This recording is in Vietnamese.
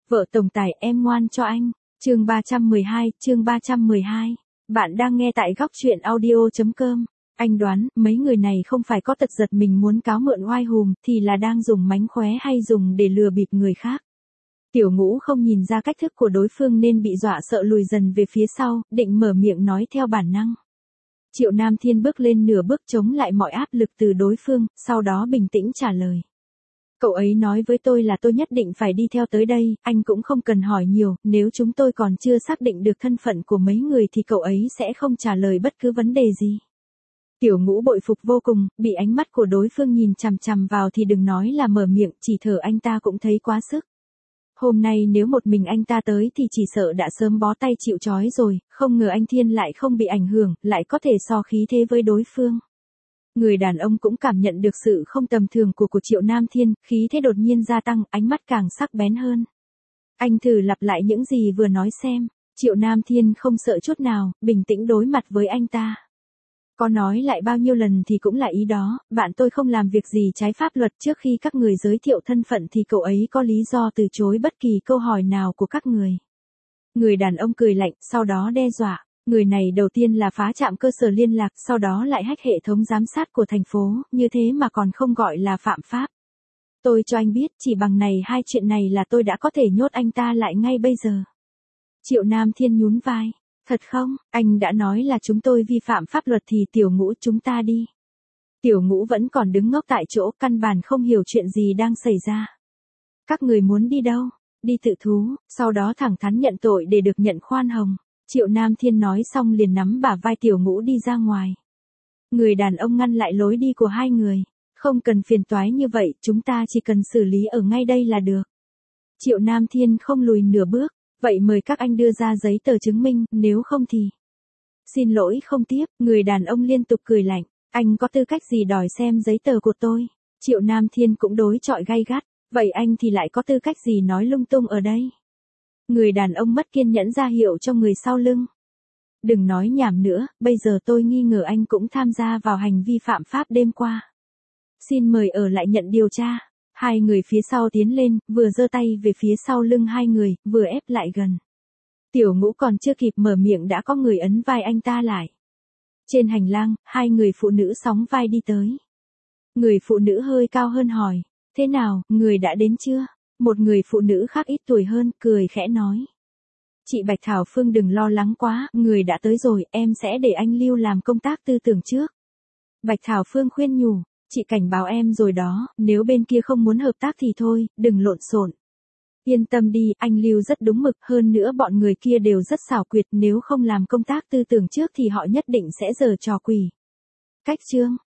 Vợ tổng tài em ngoan cho anh. Chương 312. Bạn đang nghe tại góc truyện audio.com. Anh đoán, mấy người này không phải có tật giật mình muốn cáo mượn oai hùm, thì là đang dùng mánh khóe hay dùng để lừa bịp người khác. Tiểu Ngũ không nhìn ra cách thức của đối phương nên bị dọa sợ lùi dần về phía sau, định mở miệng nói theo bản năng. Triệu Nam Thiên bước lên nửa bước chống lại mọi áp lực từ đối phương, sau đó bình tĩnh trả lời. Cậu ấy nói với tôi là tôi nhất định phải đi theo tới đây, anh cũng không cần hỏi nhiều, nếu chúng tôi còn chưa xác định được thân phận của mấy người thì cậu ấy sẽ không trả lời bất cứ vấn đề gì. Tiểu Ngũ bội phục vô cùng, bị ánh mắt của đối phương nhìn chằm chằm vào thì đừng nói là mở miệng, chỉ thở anh ta cũng thấy quá sức. Hôm nay nếu một mình anh ta tới thì chỉ sợ đã sớm bó tay chịu trói rồi, không ngờ anh Thiên lại không bị ảnh hưởng, lại có thể so khí thế với đối phương. Người đàn ông cũng cảm nhận được sự không tầm thường của Triệu Nam Thiên, khí thế đột nhiên gia tăng, ánh mắt càng sắc bén hơn. Anh thử lặp lại những gì vừa nói xem. Triệu Nam Thiên không sợ chút nào, bình tĩnh đối mặt với anh ta. Có nói lại bao nhiêu lần thì cũng là ý đó, bạn tôi không làm việc gì trái pháp luật, trước khi các người giới thiệu thân phận thì cậu ấy có lý do từ chối bất kỳ câu hỏi nào của các người. Người đàn ông cười lạnh, sau đó đe dọa. Người này đầu tiên là phá trạm cơ sở liên lạc, sau đó lại hack hệ thống giám sát của thành phố, như thế mà còn không gọi là phạm pháp. Tôi cho anh biết, chỉ bằng này hai chuyện này là tôi đã có thể nhốt anh ta lại ngay bây giờ. Triệu Nam Thiên nhún vai. Thật không, anh đã nói là chúng tôi vi phạm pháp luật thì Tiểu Ngũ chúng ta đi. Tiểu Ngũ vẫn còn đứng ngốc tại chỗ, căn bản không hiểu chuyện gì đang xảy ra. Các người muốn đi đâu? Đi tự thú, sau đó thẳng thắn nhận tội để được nhận khoan hồng. Triệu Nam Thiên nói xong liền nắm bả vai Tiểu Ngũ đi ra ngoài. Người đàn ông ngăn lại lối đi của hai người. Không cần phiền toái như vậy, chúng ta chỉ cần xử lý ở ngay đây là được. Triệu Nam Thiên không lùi nửa bước. Vậy mời các anh đưa ra giấy tờ chứng minh, nếu không thì... Xin lỗi không tiếp, người đàn ông liên tục cười lạnh. Anh có tư cách gì đòi xem giấy tờ của tôi? Triệu Nam Thiên cũng đối chọi gay gắt. Vậy anh thì lại có tư cách gì nói lung tung ở đây? Người đàn ông mất kiên nhẫn ra hiệu cho người sau lưng. Đừng nói nhảm nữa, bây giờ tôi nghi ngờ anh cũng tham gia vào hành vi phạm pháp đêm qua. Xin mời ở lại nhận điều tra. Hai người phía sau tiến lên, vừa giơ tay về phía sau lưng hai người, vừa ép lại gần. Tiểu Ngũ còn chưa kịp mở miệng đã có người ấn vai anh ta lại. Trên hành lang, hai người phụ nữ sóng vai đi tới. Người phụ nữ hơi cao hơn hỏi, thế nào, người đã đến chưa? Một người phụ nữ khác ít tuổi hơn, cười khẽ nói. Chị Bạch Thảo Phương đừng lo lắng quá, người đã tới rồi, em sẽ để anh Lưu làm công tác tư tưởng trước. Bạch Thảo Phương khuyên nhủ. Chị cảnh báo em rồi đó, nếu bên kia không muốn hợp tác thì thôi, đừng lộn xộn. Yên tâm đi, anh Lưu rất đúng mực, hơn nữa bọn người kia đều rất xảo quyệt, nếu không làm công tác tư tưởng trước thì họ nhất định sẽ giở trò quỷ. Cách chương,